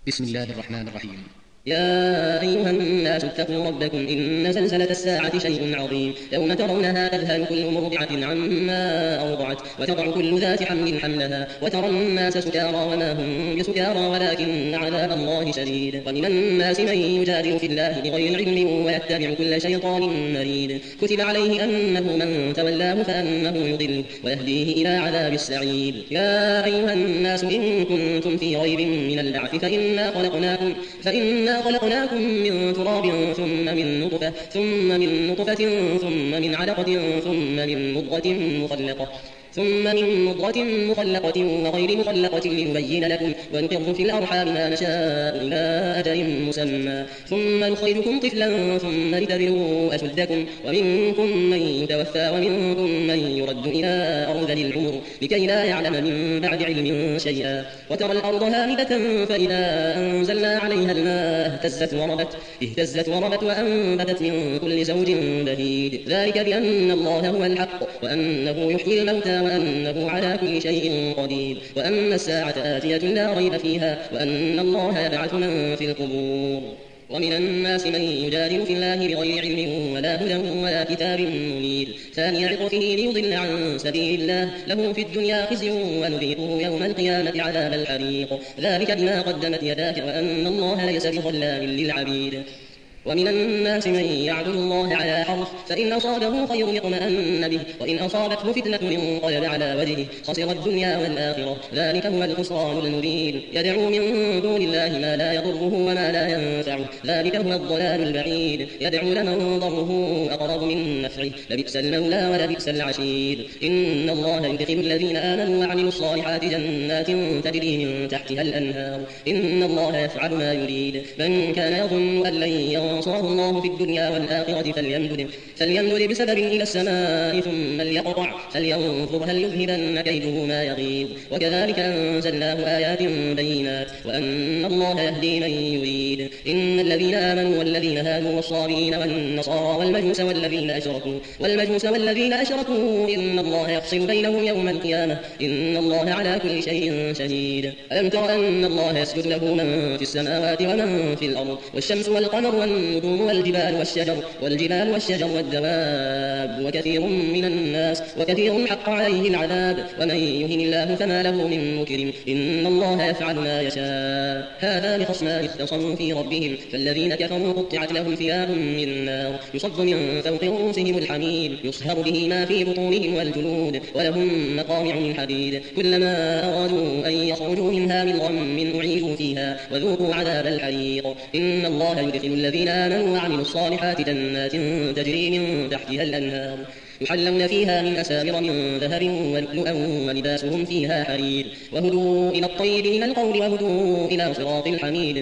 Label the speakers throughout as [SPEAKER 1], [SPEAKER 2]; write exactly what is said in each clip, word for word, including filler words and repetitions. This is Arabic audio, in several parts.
[SPEAKER 1] بسم الله الرحمن الرحيم.
[SPEAKER 2] يا أيها الناس اتقوا ربكم إن زلزلة الساعة شيء عظيم يوم ترونها تذهل كل مرضعة عما أرضعت وتضع كل ذات حمل حملها وترى الناس سكارى وما هم بسكارى ولكن عذاب الله شديد. ومن الناس من يجادل في الله بغير علم ويتبع كل شيطان مريد. كتب عليه أنه من تولاه فأنه يضله ويهديه إلى عذاب السعير. يا أيها الناس إن كنتم في ريب من البعث فإنا خلقناكم فإنا خلقناكم من تراب ثم من نطفة ثم من نطفة ثم من علقة ثم من مضغة مخلقة ثم من مضغة مخلقة وغير مخلقة لنبين لكم ونقر في الأرحام ما نشاء إلى أجل مسمى ثم نخرجكم طفلا ثم لتبلغوا أشدكم ومنكم من يتوفى ومنكم من يرد إلى أرذل العمر لكي لا يعلم من بعد علم شيئا. وترى الأرض هامدة فإذا أنزلنا عليها الماء اهتزت وربت اهتزت وربت وأنبتت من كل زوج بهيج. ذلك بأن الله هو الحق وأنه يحيي الموتى وأنه على كل شيء قدير وأن الساعة آتية لا ريب فيها وأن الله يبعث من في القبور. ومن الناس من يجادل في الله بغير علم ولا هدى ولا كتاب منير ثاني عطفه ليضل عن سبيل الله له في الدنيا خزي ونذيقه يوم القيامة عذاب الحريق. ذلك بما قدمت يداك وأن الله ليس بظلام للعبيد. ومن الناس من يعبد الله على حرف فإن أصابه خير اطمأن به وإن أصابته فتنة انقلب على وجهه خسر الدنيا والآخرة. ذلك هو الخسران المبين. يدعو من دون الله ما لا يضره وما لا ينفعه ذلك هو الضلال البعيد. يدعو لمن ضره أقرب من نفعه لبئس المولى ولبئس العشير. إن الله يدخل الذين آمنوا وعملوا الصالحات جنات تجري من تحتها الأنهار إن الله يفعل ما يريد. من كان يظن أن لن ينصره الله في الدنيا والآخرة فليمدد فليمدد بسبب إلى السماء ثم ليقطع فلينظر هل يذهبن كيده ما يغيظ. وكذلك أنزلناه آيات بينات وأن الله يهدي من يريد. إن الذين آمنوا والذين هادوا والصابين والنصارى والمجوس والذين أشركوا والمجوس والذين أشركوا إن الله يفصل بينهم يوم القيامة إن الله على كل شيء شهيد. ألم تر أن الله يسجد له من في السماوات ومن في الأرض والشمس والقمر والنجوم والجبال والشجر والجبال والشجر والدواب وكثير من الناس وكثير حق عليه العذاب ومن يهن الله فما له من مكرم إن الله يفعل ما يشاء. هذا لخصمان اختصموا في ربهم فالذين كفروا قطعت لهم ثياب من نار يصب من فوق رؤوسهم الحميم يصهر به ما في بطونهم والجلود ولهم مقامع من حديد كلما أرادوا أن يخرجوا منها من غم أعيدوا فيها وذوقوا عذاب الحريق. إن الله يدخل الذين آمنوا وعملوا الصالحات جنات تجري من تحتها الأنهار يحلون فيها من أساور من ذهب ولؤلؤا ولباسهم فيها حرير وهدوا إلى الطيب من القول وهدوا إلى صراط الحميد.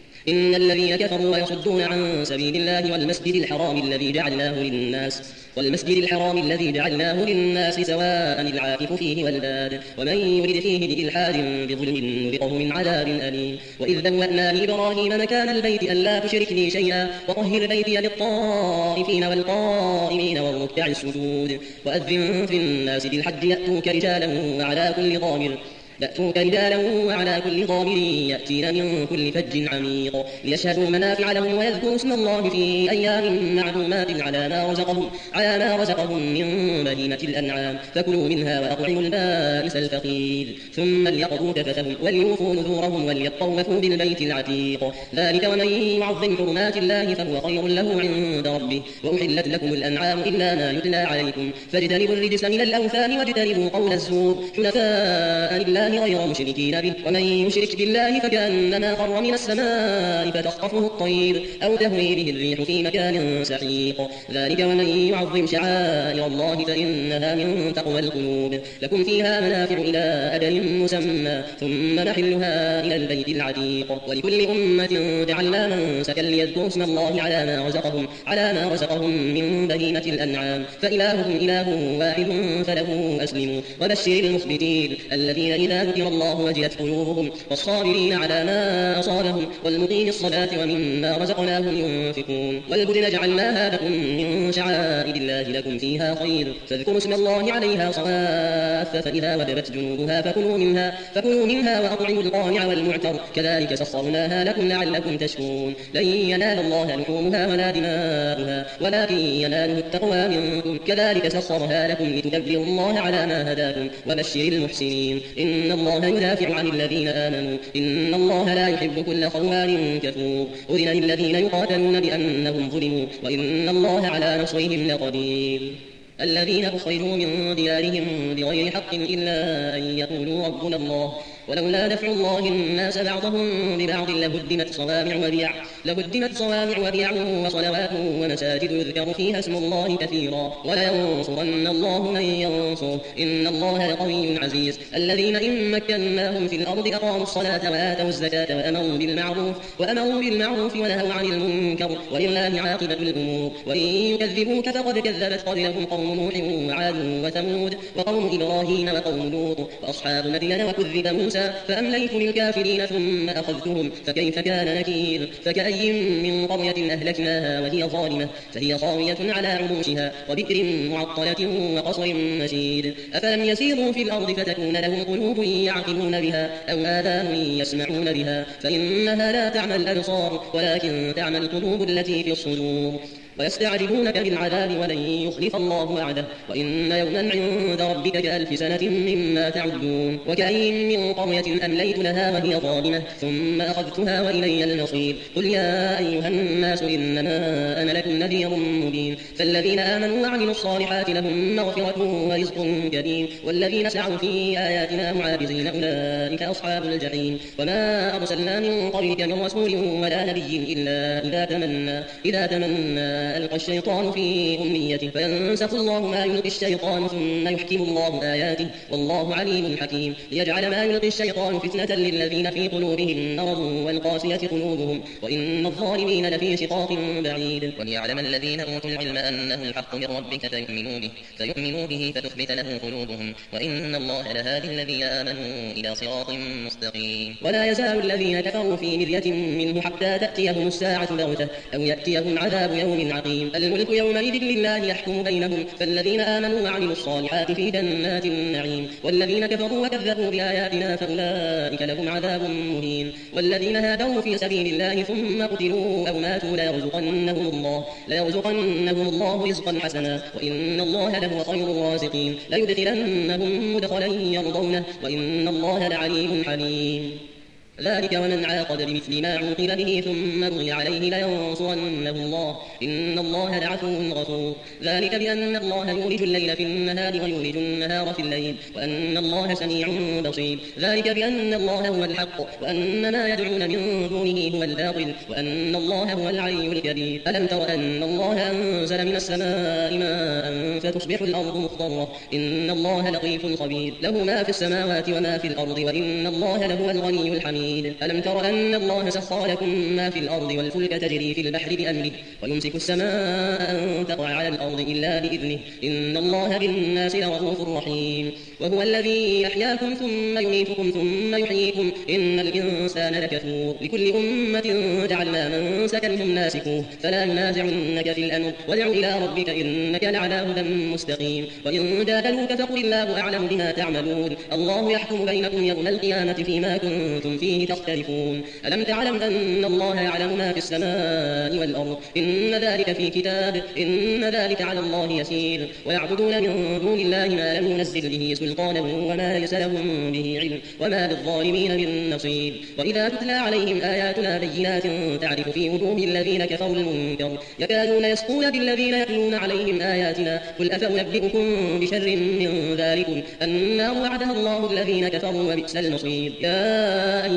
[SPEAKER 2] إن الذين كفروا ويصدون عن سبيل الله والمسجد الحرام الذي جعلناه للناس والمسجد الحرام الذي جعلناه للناس سواء العاكف فيه والباد ومن يرد فيه بإلحاد بظلم نذقه من عذاب أليم. وإذ بوأنا لإبراهيم مكان البيت ألا تشرك بي شيئا وطهر بيتي للطائفين والقائمين والركع السجود وأذن في الناس بالحج يأتوك رجالا وعلى كل ضامر يأتوك رجالا وعلى كل ضامر يأتين من كل فج عميق ليشهدوا منافع لهم ويذكروا اسم الله في أيام معلومات على ما رزقهم على ما رزقهم من بهيمة الأنعام فكلوا منها وأطعموا البائس الفقير ثم ليقضوا تفثهم وليوفوا نذورهم وليطوفوا بالبيت العتيق. ذلك ومن يعظم حرمات الله فهو خير له عند ربه. وأحلت لكم الأنعام إلا ما يتلى عليكم فاجتنبوا الرجس من الأوثان واجتنبوا قول الزور حنفاء لله غير مشركين به ومن يشرك بالله فكأنما خر من السماء فتخطفه الطير أو تهوي به الريح في مكان سحيق. ذلك ومن يعظم شعائر الله فإنها من تقوى القلوب. لكم فيها منافع إلى أجل مسمى ثم محلها إلى البيت العتيق. ولكل أمة جعلنا منسكا ليذكروا اسم الله على ما رزقهم على ما رزقهم من بهيمة الأنعام فإلهكم إله واحد فله أسلموا. وبشر المخبتين الذين إذا إذا ذكر الله وجلت قلوبهم والصابرين على ما أصابهم والمقيم الصلاة ومما رزقناهم ينفقون والبدن جعلناها لكم من شعائر الله لكم فيها خير فاذكروا اسم الله عليها صواف فإذا وجبت جنوبها فكلوا منها فكلوا منها وأطعموا القانع والمعتر كذلك سخرناها لكم لعلكم تشكرون لن ينال الله لحومها ولا دماؤها ولكن يناله التقوى منكم كذلك سخرها لكم لتكبروا الله على ما هداكم وبشر المحسنين إن الله يدافع عن الذين آمنوا إن الله لا يحب كل خوان كفور أذن للذين يقاتلون بأنهم ظلموا وإن الله على نصرهم لقدير الذين أخرجوا من ديارهم بغير حق إلا أن يقولوا ربنا الله ولولا دفع الله الناس بعضهم ببعض لهدمت صوامع وبيع لهدمت صوامع وبيع وصلوات ومساجد يذكر فيها اسم الله كثيرا ولينصرن الله من ينصر إن الله لقوي عزيز الذين إن مكناهم في الأرض أقاموا الصلاة وآتوا الزكاة وأمروا بالمعروف وأمروا بالمعروف ونهوا عن المنكر ولله عاقبة الأمور وإن يكذبوك فقد كذبت قبلهم قوم نوح وعاد وثمود وقوم إبراهيم وقوم لوط وأصحاب مدين وكذب موسى فأمليت للكافرين ثم أخذتهم فكيف كان نكير فكأي من قرية أهلكناها وهي ظالمة فهي خاوية على عروشها وبئر معطلة وقصر مشيد أفلم يسيروا في الأرض فتكون لهم قلوب يعقلون بها أو آذان يسمعون بها فإنها لا تعمى الأبصار ولكن تعمى القلوب التي في الصدور ويستعجلونك بالعذاب ولن يخلف الله وعده وإن يوما عند ربك كألف سنة مما تعدون وكأين من قرية أمليت لها وهي ظالمة ثم أخذتها وإلي المصير قل يا أيها الناس إنما أنا لكم نذير مبين فالذين آمنوا وعملوا الصالحات لهم مغفرة ورزق كريم والذين سعوا في آياتنا معاجزين أولئك أصحاب الجحيم وما أرسلنا من قبلك من رسول ولا نبي إلا إذا تمنى إذا تمنى ألقى الشيطان في أمنيته فينسخ الله ما يلقي الشيطان ثم يحكم الله آياته والله عليم حكيم ليجعل ما يلقي الشيطان فتنة للذين في قلوبهم مرض والقاسية قلوبهم وإن الظالمين لفي شقاق بعيد
[SPEAKER 1] وليعلم الذين أوتوا العلم أنه الحق من ربك فيؤمنوا به فيؤمنوا به فتخبت له قلوبهم وإن الله لهادي الذين آمنوا إلى صراط مستقيم
[SPEAKER 2] ولا يزال الذين كفروا في مرية منه حتى تأتيهم الساعة بغتة أو يأتيهم عذاب يوم عقيم الملك يومئذ لله يحكم بينهم فالذين آمنوا وعملوا الصالحات في جنات النعيم والذين كفروا وكذبوا بآياتنا فأولئك لهم عذاب مهين والذين هاجروا في سبيل الله ثم قتلوا أو ماتوا ليرزقنهم الله ليرزقنهم الله رزقا حسنا وإن الله لهو خير الرازقين ليدخلنهم مدخلا يرضونه وإن الله لعليم حليم ذلك ومن عاقب بمثل ما عوقب به ثم بغي عليه لينصرنه الله إن الله لعفو غفور ذلك بأن الله يولج الليل في النهار ويولج النهار في الليل وأن الله سميع بصير ذلك بأن الله هو الحق وأن ما يدعون من دونه هو الباطل وأن الله هو العلي الكبير ألم تر أن الله أنزل من السماء ماء فتصبح الأرض مخضرة إن الله لطيف خبير له ما في السماوات وما في الأرض وإن الله لهو الغني الحميد ألم تر أن الله سخر لكم ما في الأرض والفلك تجري في البحر بأمره ويمسك السماء أن تقع على الأرض إلا بإذنه إن الله بالناس لرؤوف رحيم وهو الذي أحياكم ثم يميتكم ثم يحييكم إن الإنسان لكفور لكل أمة جعلنا منسكا هم ناسكوه فلا ينازعنك في الأمر وادع إلى ربك إنك لعلى هدى مستقيم وإن جادلوك فقل الله أعلم بما تعملون الله يحكم بينكم يوم القيامة فيما كنتم فيه تختلفون ألم تعلم أن الله يعلم ما في السماء والأرض إن ذلك في كتاب إن ذلك على الله يسير ويعبدون من دون الله ما لم ينزل به سلطانا وما ليس لهم به علم وما للظالمين من نصير وإذا تتلى عليهم آياتنا بينات تعرف في وجوه الذين كفروا المنكر يكادون يسقون بالذين يتلون عليهم آياتنا قل أفأنبئكم بشر من ذلكم النار وعدها الله الذين كفروا وبئس المصير يا أيها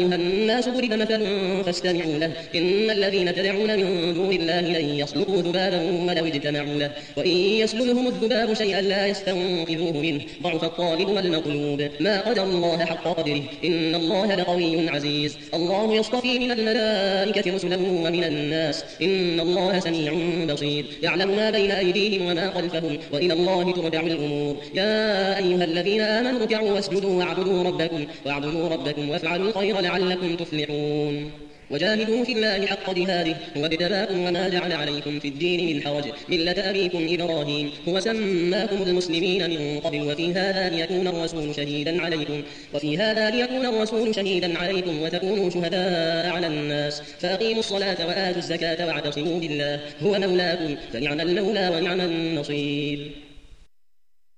[SPEAKER 2] أيها الناس ضرب مثل فاستمعوا له إن الذين تدعون من دون الله لن يخلقوا ذبابا ولو اجتمعوا له وإن يسلبهم الذباب شيئا لا يستنقذوه منه ضعف الطالب والمطلوب ما قدر الله حق قدره إن الله لقوي عزيز الله يصطفي من الملائكة رسلا ومن الناس إن الله سميع بصير يعلم ما بين أيديهم وما خلفهم وإلى الله ترجع الأمور يا أيها الذين آمنوا اركعوا واسجدوا واعبدوا ربكم واعبدوا ربكم وافعلوا الخير لعلكم تفلحون وجاهدوا في الله حق جهاده هو اجتباكم وما جعل عليكم في الدين من حرج ملة أبيكم إبراهيم هو سماكم المسلمين من قبل وفي هذا ليكون الرسول شهيدا عليكم وفي هذا ليكون الرسول شهيدا عليكم وتكونوا شهداء على الناس فأقيموا الصلاة وآتوا الزكاة واعتصموا بالله هو مولاكم فنعم المولى ونعم النصير.